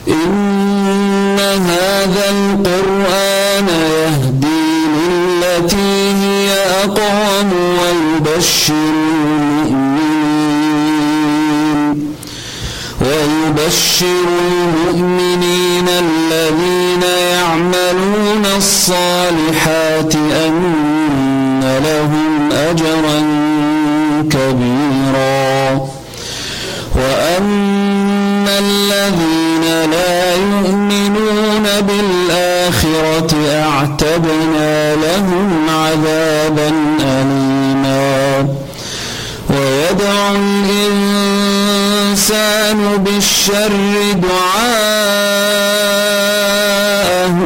إن هذا القرآن يهدي للتي هي أقوم ويبشر المؤمنين الذين يعملون الصالحات أن لهم أجرا كبيرا وأن الذين لا يؤمنون بالآخرة أعتدنا لهم عذابا أليما ويدعو الإنسان بالشر دعاءه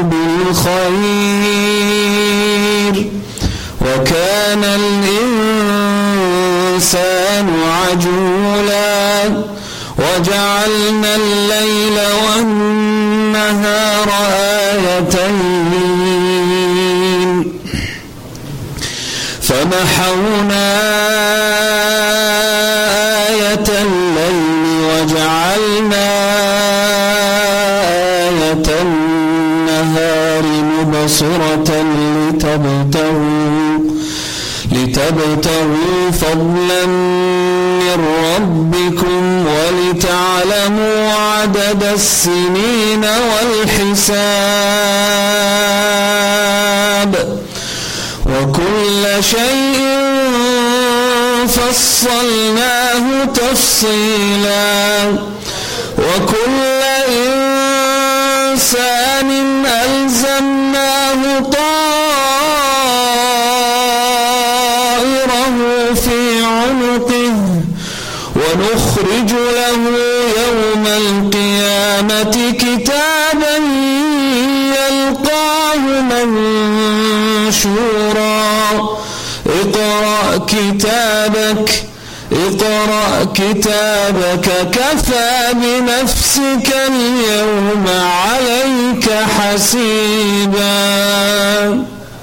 بالخير وكان الإنسان عجولا وجعلنا الليل والنهار آيتين فمحونا آية الليل وجعلنا آية النهار مبصرة لتبتغوا فضلا من ربكم ولتعلموا عدد السنين والحساب وكل شيء فصلناه تفصيلا وكل إنسان ألزمناه طائره في عنقه ونخرج له يوم القيامة كتابا يلقاه منشورا اقرأ كتابك كفى بنفسك اليوم عليك حسيبا.